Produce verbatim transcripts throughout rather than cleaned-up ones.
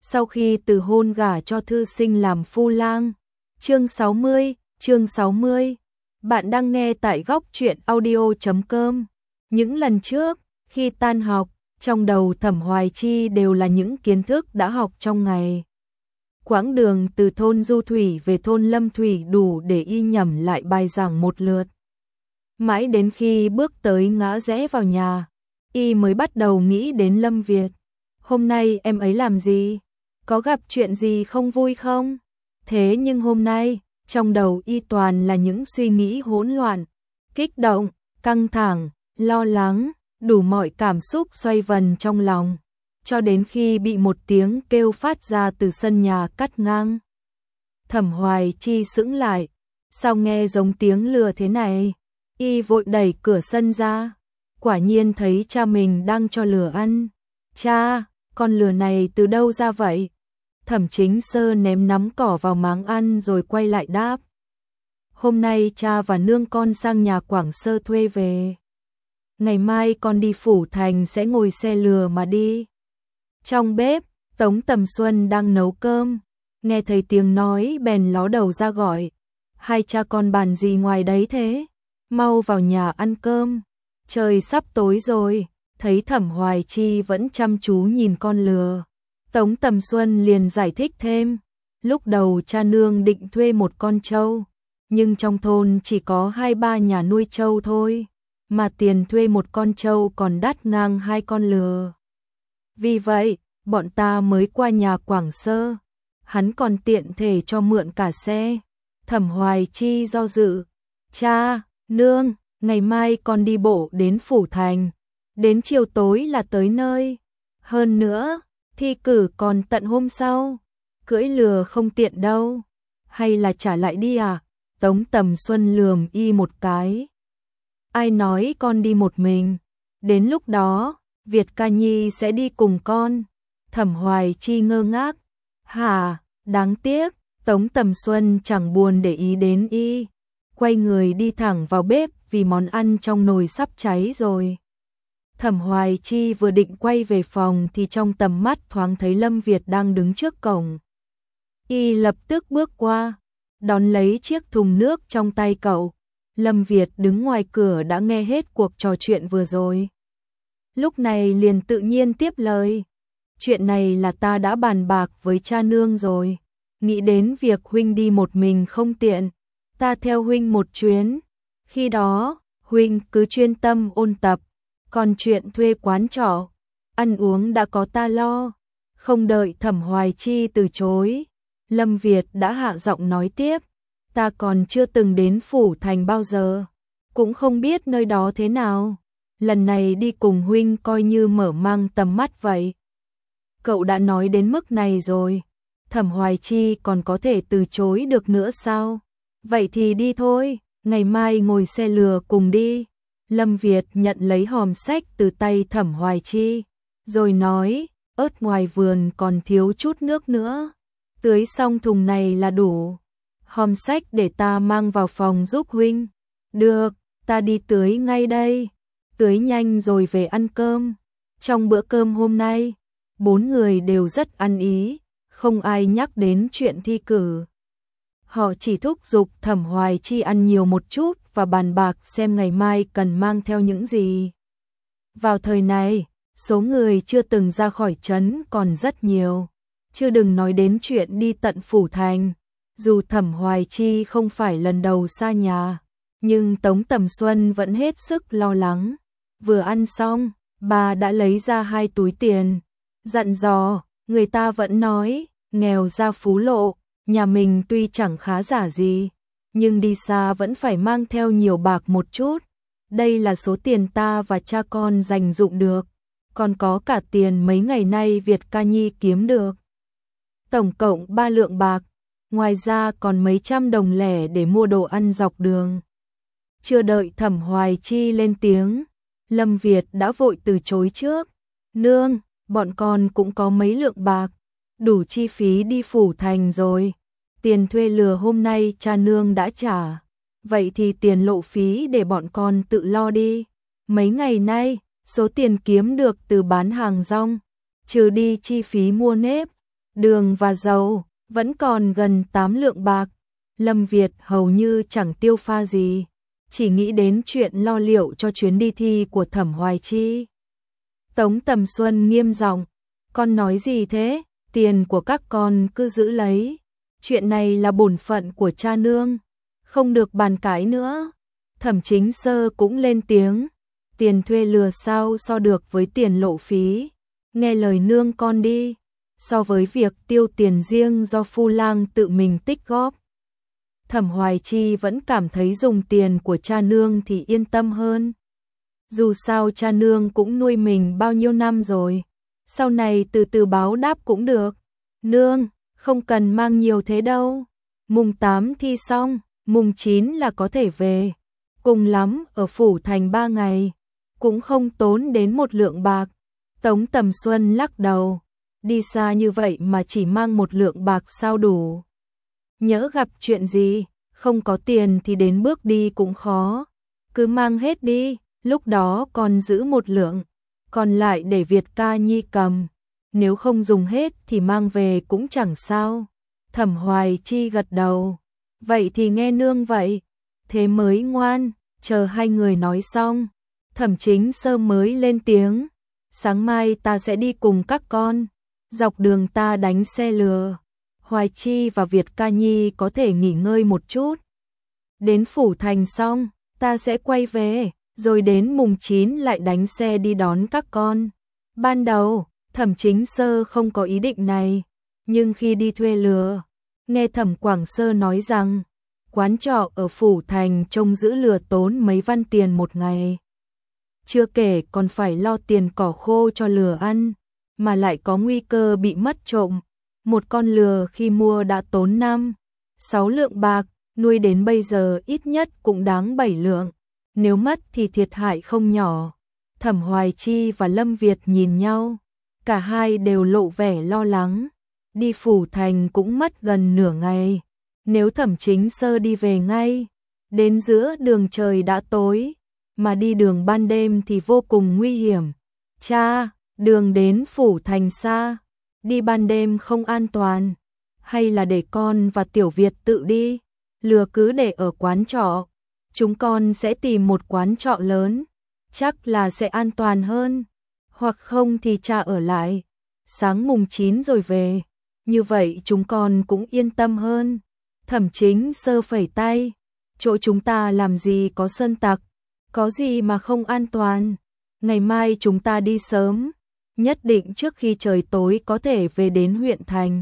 sau khi từ hôn gả cho thư sinh làm phu lang. Chương sáu mươi, chương sáu mươi. Bạn đang nghe tại góc truyện audio chấm com. Những lần trước, khi tan học, trong đầu Thẩm Hoài Chi đều là những kiến thức đã học trong ngày. Quãng đường từ thôn Du Thủy về thôn Lâm Thủy đủ để y nhẩm lại bài giảng một lượt. Mãi đến khi bước tới ngã rẽ vào nhà, y mới bắt đầu nghĩ đến Lâm Việt. Hôm nay em ấy làm gì? Có gặp chuyện gì không vui không? Thế nhưng hôm nay, trong đầu y toàn là những suy nghĩ hỗn loạn, kích động, căng thẳng, lo lắng, đủ mọi cảm xúc xoay vần trong lòng, cho đến khi bị một tiếng kêu phát ra từ sân nhà cắt ngang. Thẩm Hoài Chi sững lại, sao nghe giống tiếng lừa thế này? Y vội đẩy cửa sân ra, quả nhiên thấy cha mình đang cho lừa ăn. Cha, con lừa này từ đâu ra vậy? Thẩm Chính Sơ ném nắm cỏ vào máng ăn rồi quay lại đáp. Hôm nay cha và nương con sang nhà Quảng Sơ thuê về. Ngày mai con đi Phủ Thành sẽ ngồi xe lừa mà đi. Trong bếp, Tống Tầm Xuân đang nấu cơm, nghe thấy tiếng nói bèn ló đầu ra gọi. Hai cha con bàn gì ngoài đấy thế? Mau vào nhà ăn cơm, trời sắp tối rồi. Thấy Thẩm Hoài Chi vẫn chăm chú nhìn con lừa, Tống Tầm Xuân liền giải thích thêm. Lúc đầu cha nương định thuê một con trâu, nhưng trong thôn chỉ có hai ba nhà nuôi trâu thôi, mà tiền thuê một con trâu còn đắt ngang hai con lừa. Vì vậy, bọn ta mới qua nhà Quảng Sơ, hắn còn tiện thể cho mượn cả xe. Thẩm Hoài Chi do dự. Cha, nương, ngày mai con đi bộ đến Phủ Thành, đến chiều tối là tới nơi. Hơn nữa, thi cử còn tận hôm sau, cưỡi lừa không tiện đâu. Hay là trả lại đi à? Tống Tầm Xuân lườm y một cái. Ai nói con đi một mình? Đến lúc đó, Việt Ca Nhi sẽ đi cùng con. Thẩm Hoài Chi ngơ ngác. Hả, đáng tiếc. Tống Tầm Xuân chẳng buồn để ý đến y, quay người đi thẳng vào bếp vì món ăn trong nồi sắp cháy rồi. Thẩm Hoài Chi vừa định quay về phòng thì trong tầm mắt thoáng thấy Lâm Việt đang đứng trước cổng. Y lập tức bước qua, đón lấy chiếc thùng nước trong tay cậu. Lâm Việt đứng ngoài cửa đã nghe hết cuộc trò chuyện vừa rồi. Lúc này liền tự nhiên tiếp lời. Chuyện này là ta đã bàn bạc với cha nương rồi. Nghĩ đến việc huynh đi một mình không tiện, ta theo huynh một chuyến. Khi đó, huynh cứ chuyên tâm ôn tập, còn chuyện thuê quán trọ, ăn uống đã có ta lo. Không đợi Thẩm Hoài Chi từ chối, Lâm Việt đã hạ giọng nói tiếp. Ta còn chưa từng đến Phủ Thành bao giờ, cũng không biết nơi đó thế nào. Lần này đi cùng huynh coi như mở mang tầm mắt vậy. Cậu đã nói đến mức này rồi, Thẩm Hoài Chi còn có thể từ chối được nữa sao? Vậy thì đi thôi, ngày mai ngồi xe lừa cùng đi. Lâm Việt nhận lấy hòm sách từ tay Thẩm Hoài Chi, rồi nói, ớt ngoài vườn còn thiếu chút nước nữa, tưới xong thùng này là đủ. Hòm sách để ta mang vào phòng giúp huynh. Được, ta đi tưới ngay đây. Tưới nhanh rồi về ăn cơm. Trong bữa cơm hôm nay, bốn người đều rất ăn ý, không ai nhắc đến chuyện thi cử. Họ chỉ thúc giục Thẩm Hoài Chi ăn nhiều một chút và bàn bạc xem ngày mai cần mang theo những gì. Vào thời này, số người chưa từng ra khỏi trấn còn rất nhiều, chưa đừng nói đến chuyện đi tận Phủ Thành. Dù Thẩm Hoài Chi không phải lần đầu xa nhà, nhưng Tống Tầm Xuân vẫn hết sức lo lắng. Vừa ăn xong, bà đã lấy ra hai túi tiền, dặn dò, người ta vẫn nói, nghèo ra phú lộ, nhà mình tuy chẳng khá giả gì, nhưng đi xa vẫn phải mang theo nhiều bạc một chút. Đây là số tiền ta và cha con dành dụm được, còn có cả tiền mấy ngày nay Việt Ca Nhi kiếm được. Tổng cộng ba lượng bạc, ngoài ra còn mấy trăm đồng lẻ để mua đồ ăn dọc đường. Chưa đợi Thẩm Hoài Chi lên tiếng, Lâm Việt đã vội từ chối trước. Nương, bọn con cũng có mấy lượng bạc, đủ chi phí đi Phủ Thành rồi. Tiền thuê lừa hôm nay cha nương đã trả, vậy thì tiền lộ phí để bọn con tự lo đi. Mấy ngày nay, số tiền kiếm được từ bán hàng rong, trừ đi chi phí mua nếp, đường và dầu, vẫn còn gần tám lượng bạc. Lâm Việt hầu như chẳng tiêu pha gì, chỉ nghĩ đến chuyện lo liệu cho chuyến đi thi của Thẩm Hoài Chi. Tống Tầm Xuân nghiêm giọng, con nói gì thế, tiền của các con cứ giữ lấy, chuyện này là bổn phận của cha nương, không được bàn cãi nữa. Thẩm Chính Sơ cũng lên tiếng, tiền thuê lừa sao so được với tiền lộ phí, nghe lời nương con đi, so với việc tiêu tiền riêng do Phu Lang tự mình tích góp. Thẩm Hoài Chi vẫn cảm thấy dùng tiền của cha nương thì yên tâm hơn. Dù sao cha nương cũng nuôi mình bao nhiêu năm rồi, sau này từ từ báo đáp cũng được. Nương, không cần mang nhiều thế đâu. Mùng tám thi xong, mùng chín là có thể về. Cùng lắm ở phủ thành ba ngày, cũng không tốn đến một lượng bạc. Tống Tầm Xuân lắc đầu, đi xa như vậy mà chỉ mang một lượng bạc sao đủ. Nhỡ gặp chuyện gì, không có tiền thì đến bước đi cũng khó. Cứ mang hết đi, lúc đó còn giữ một lượng, còn lại để Việt Ca Nhi cầm. Nếu không dùng hết thì mang về cũng chẳng sao. Thẩm Hoài Chi gật đầu, vậy thì nghe nương vậy. Thế mới ngoan, chờ hai người nói xong. Thẩm Chính Sơ mới lên tiếng, sáng mai ta sẽ đi cùng các con. Dọc đường ta đánh xe lừa, Hoài Chi và Việt Ca Nhi có thể nghỉ ngơi một chút. Đến phủ thành xong, ta sẽ quay về, rồi đến mùng chín lại đánh xe đi đón các con. Ban đầu, Thẩm Chính Sơ không có ý định này, nhưng khi đi thuê lừa, nghe Thẩm Quảng Sơ nói rằng quán trọ ở phủ thành trông giữ lừa tốn mấy văn tiền một ngày. Chưa kể còn phải lo tiền cỏ khô cho lừa ăn, mà lại có nguy cơ bị mất trộm. Một con lừa khi mua đã tốn năm, sáu lượng bạc, nuôi đến bây giờ ít nhất cũng đáng bảy lượng. Nếu mất thì thiệt hại không nhỏ. Thẩm Hoài Chi và Lâm Việt nhìn nhau, cả hai đều lộ vẻ lo lắng. Đi phủ thành cũng mất gần nửa ngày. Nếu Thẩm Chính Sơ đi về ngay, đến giữa đường trời đã tối, mà đi đường ban đêm thì vô cùng nguy hiểm. Cha, đường đến phủ thành xa, đi ban đêm không an toàn, hay là để con và Tiểu Việt tự đi, lừa cứ để ở quán trọ. Chúng con sẽ tìm một quán trọ lớn, chắc là sẽ an toàn hơn, hoặc không thì cha ở lại, sáng mùng chín rồi về, như vậy chúng con cũng yên tâm hơn. Thẩm Chính Sơ phẩy tay, chỗ chúng ta làm gì có sơn tặc, có gì mà không an toàn, ngày mai chúng ta đi sớm, nhất định trước khi trời tối có thể về đến huyện thành.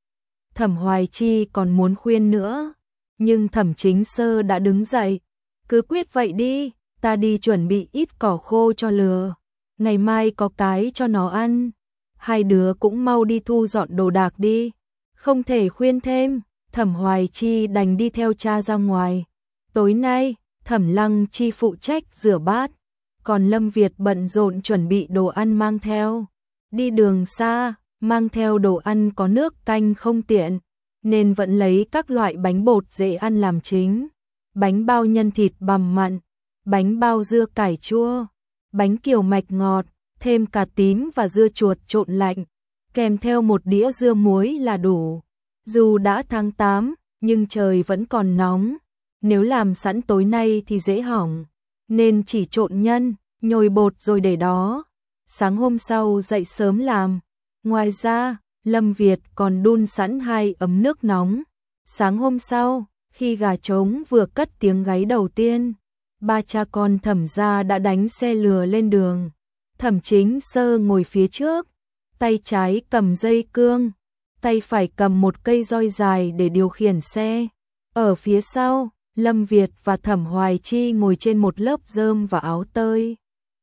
Thẩm Hoài Chi còn muốn khuyên nữa, nhưng Thẩm Chính Sơ đã đứng dậy, cứ quyết vậy đi, ta đi chuẩn bị ít cỏ khô cho lừa, ngày mai có cái cho nó ăn. Hai đứa cũng mau đi thu dọn đồ đạc đi. Không thể khuyên thêm, Thẩm Hoài Chi đành đi theo cha ra ngoài. Tối nay, Thẩm Lăng Chi phụ trách rửa bát, còn Lâm Việt bận rộn chuẩn bị đồ ăn mang theo. Đi đường xa, mang theo đồ ăn có nước canh không tiện, nên vẫn lấy các loại bánh bột dễ ăn làm chính. Bánh bao nhân thịt bằm mặn, bánh bao dưa cải chua, bánh kiều mạch ngọt, thêm cà tím và dưa chuột trộn lạnh, kèm theo một đĩa dưa muối là đủ. Dù đã tháng tám, nhưng trời vẫn còn nóng, nếu làm sẵn tối nay thì dễ hỏng, nên chỉ trộn nhân, nhồi bột rồi để đó. Sáng hôm sau dậy sớm làm. Ngoài ra, Lâm Việt còn đun sẵn hai ấm nước nóng. Sáng hôm sau, khi gà trống vừa cất tiếng gáy đầu tiên, ba cha con Thẩm gia đã đánh xe lừa lên đường. Thẩm Chính Sơ ngồi phía trước, tay trái cầm dây cương, tay phải cầm một cây roi dài để điều khiển xe. Ở phía sau, Lâm Việt và Thẩm Hoài Chi ngồi trên một lớp rơm và áo tơi.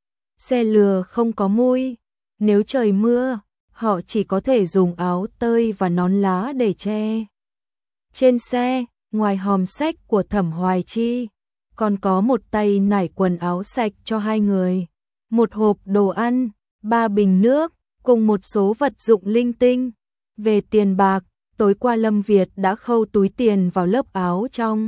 Xe lừa không có mui, nếu trời mưa, họ chỉ có thể dùng áo tơi và nón lá để che. Trên xe, ngoài hòm xách của Thẩm Hoài Chi, còn có một tay nải quần áo sạch cho hai người, một hộp đồ ăn, ba bình nước, cùng một số vật dụng linh tinh. Về tiền bạc, tối qua Lâm Việt đã khâu túi tiền vào lớp áo trong.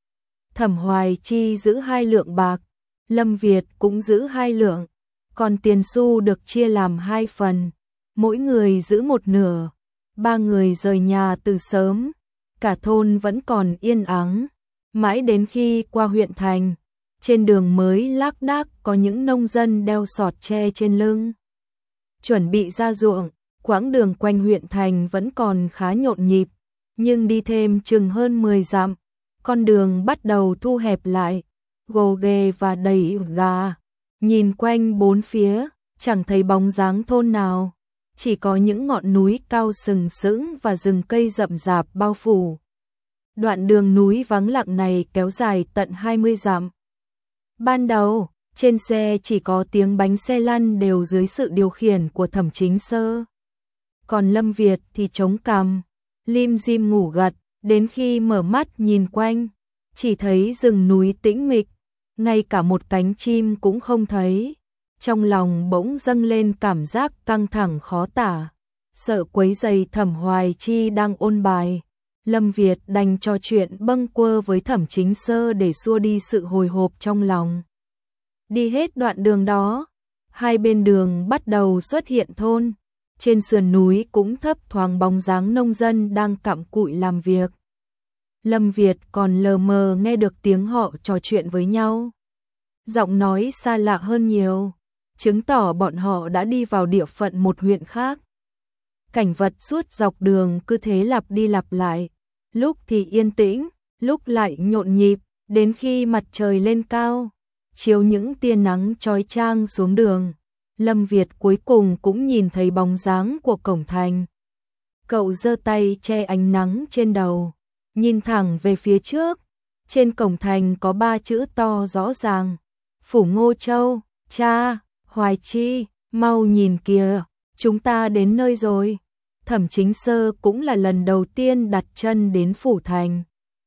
Thẩm Hoài Chi giữ hai lượng bạc, Lâm Việt cũng giữ hai lượng, còn tiền xu được chia làm hai phần, mỗi người giữ một nửa. Ba người rời nhà từ sớm, cả thôn vẫn còn yên ắng, mãi đến khi qua huyện thành, trên đường mới lác đác có những nông dân đeo sọt tre trên lưng, chuẩn bị ra ruộng. Quãng đường quanh huyện thành vẫn còn khá nhộn nhịp, nhưng đi thêm chừng hơn mười dặm, con đường bắt đầu thu hẹp lại, gồ ghề và đầy gà. Nhìn quanh bốn phía, chẳng thấy bóng dáng thôn nào, chỉ có những ngọn núi cao sừng sững và rừng cây rậm rạp bao phủ. Đoạn đường núi vắng lặng này kéo dài tận hai mươi dặm. Ban đầu, trên xe chỉ có tiếng bánh xe lăn đều dưới sự điều khiển của Thẩm Chính Sơ. Còn Lâm Việt thì chống cằm, lim dim ngủ gật, đến khi mở mắt nhìn quanh, chỉ thấy rừng núi tĩnh mịch, ngay cả một cánh chim cũng không thấy. Trong lòng bỗng dâng lên cảm giác căng thẳng khó tả, sợ quấy rầy Thẩm Hoài Chi đang ôn bài. Lâm Việt đành trò chuyện bâng quơ với Thẩm Chính Sơ để xua đi sự hồi hộp trong lòng. Đi hết đoạn đường đó, hai bên đường bắt đầu xuất hiện thôn. Trên sườn núi cũng thấp thoáng bóng dáng nông dân đang cặm cụi làm việc. Lâm Việt còn lờ mờ nghe được tiếng họ trò chuyện với nhau. Giọng nói xa lạ hơn nhiều, chứng tỏ bọn họ đã đi vào địa phận một huyện khác. Cảnh vật suốt dọc đường cứ thế lặp đi lặp lại, lúc thì yên tĩnh, lúc lại nhộn nhịp, đến khi mặt trời lên cao, chiếu những tia nắng chói chang xuống đường. Lâm Việt cuối cùng cũng nhìn thấy bóng dáng của cổng thành. Cậu giơ tay che ánh nắng trên đầu, nhìn thẳng về phía trước. Trên cổng thành có ba chữ to rõ ràng: Phủ Ngô Châu. Cha, Hoài Chi, mau nhìn kìa, chúng ta đến nơi rồi. Thẩm Chính Sơ cũng là lần đầu tiên đặt chân đến phủ thành.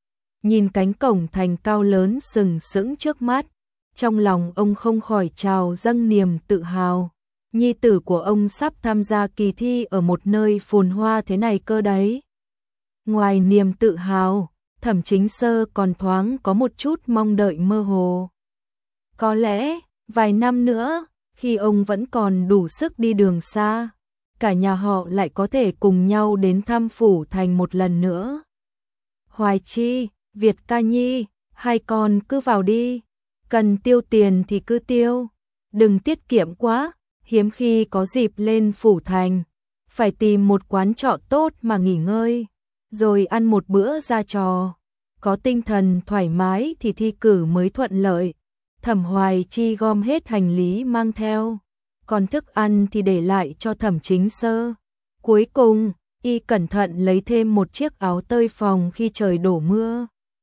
Nhìn cánh cổng thành cao lớn sừng sững trước mắt, trong lòng ông không khỏi trào dâng niềm tự hào. Nhi tử của ông sắp tham gia kỳ thi ở một nơi phồn hoa thế này cơ đấy. Ngoài niềm tự hào, Thẩm Chính Sơ còn thoáng có một chút mong đợi mơ hồ. Có lẽ, vài năm nữa, khi ông vẫn còn đủ sức đi đường xa, cả nhà họ lại có thể cùng nhau đến thăm phủ thành một lần nữa. Hoài Chi, Việt Ca Nhi, hai con cứ vào đi. Cần tiêu tiền thì cứ tiêu, đừng tiết kiệm quá, hiếm khi có dịp lên phủ thành, phải tìm một quán trọ tốt mà nghỉ ngơi, rồi ăn một bữa ra trò, có tinh thần thoải mái thì thi cử mới thuận lợi. Thẩm Hoài Chi gom hết hành lý mang theo, còn thức ăn thì để lại cho Thẩm Chính Sơ. Cuối cùng, y cẩn thận lấy thêm một chiếc áo tơi phòng khi trời đổ mưa.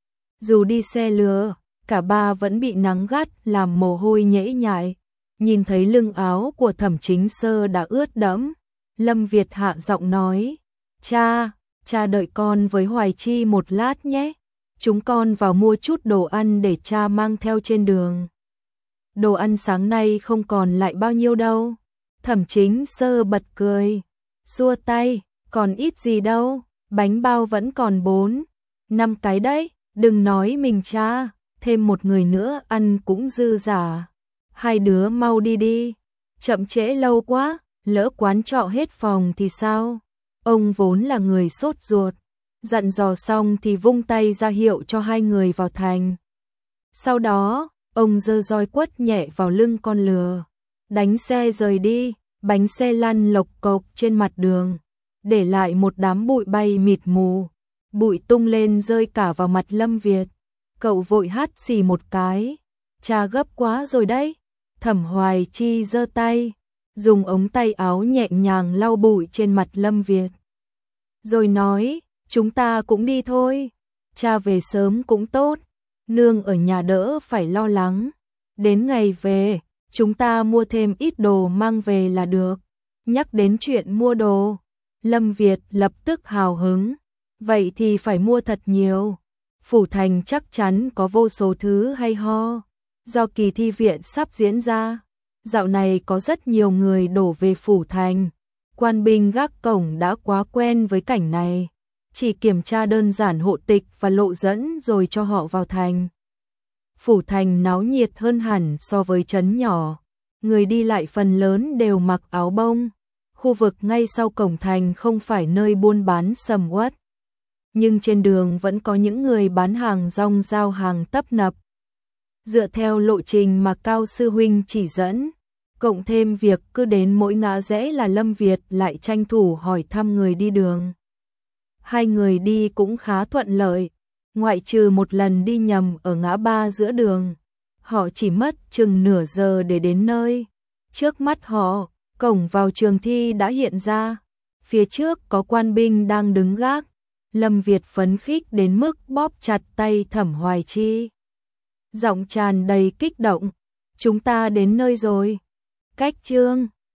Dù đi xe lừa, cả ba vẫn bị nắng gắt làm mồ hôi nhễ nhại. Nhìn thấy lưng áo của Thẩm Chính Sơ đã ướt đẫm, Lâm Việt hạ giọng nói: Cha, cha đợi con với Hoài Chi một lát nhé. Chúng con vào mua chút đồ ăn để cha mang theo trên đường. Đồ ăn sáng nay không còn lại bao nhiêu đâu. Thẩm Chính Sơ bật cười, xua tay: Còn ít gì đâu, bánh bao vẫn còn bốn, năm cái đấy, đừng nói mình cha, thêm một người nữa ăn cũng dư giả. Hai đứa mau đi đi, chậm trễ lâu quá, lỡ quán trọ hết phòng thì sao? Ông vốn là người sốt ruột, dặn dò xong thì vung tay ra hiệu cho hai người vào thành. Sau đó, ông giơ roi quất nhẹ vào lưng con lừa, đánh xe rời đi. Bánh xe lăn lộc cộc trên mặt đường, để lại một đám bụi bay mịt mù, bụi tung lên rơi cả vào mặt Lâm Việt. Cậu vội hắt xì một cái: Cha gấp quá rồi đấy. Thẩm Hoài Chi giơ tay, dùng ống tay áo nhẹ nhàng lau bụi trên mặt Lâm Việt, rồi nói: Chúng ta cũng đi thôi, cha về sớm cũng tốt, nương ở nhà đỡ phải lo lắng. Đến ngày về, chúng ta mua thêm ít đồ mang về là được. Nhắc đến chuyện mua đồ, Lâm Việt lập tức hào hứng: Vậy thì phải mua thật nhiều. Phủ thành chắc chắn có vô số thứ hay ho. Do kỳ thi viện sắp diễn ra, dạo này có rất nhiều người đổ về phủ thành. Quan binh gác cổng đã quá quen với cảnh này, chỉ kiểm tra đơn giản hộ tịch và lộ dẫn rồi cho họ vào thành. Phủ thành náo nhiệt hơn hẳn so với trấn nhỏ, người đi lại phần lớn đều mặc áo bông, khu vực ngay sau cổng thành không phải nơi buôn bán sầm uất, nhưng trên đường vẫn có những người bán hàng rong giao hàng tấp nập. Dựa theo lộ trình mà Cao sư huynh chỉ dẫn, cộng thêm việc cứ đến mỗi ngã rẽ là Lâm Việt lại tranh thủ hỏi thăm người đi đường. Hai người đi cũng khá thuận lợi, ngoại trừ một lần đi nhầm ở ngã ba giữa đường. Họ chỉ mất chừng nửa giờ để đến nơi. Trước mắt họ, cổng vào trường thi đã hiện ra. Phía trước có quan binh đang đứng gác. Lâm Việt phấn khích đến mức bóp chặt tay Thẩm Hoài Chi. Giọng tràn đầy kích động. Chúng ta đến nơi rồi. Cách chương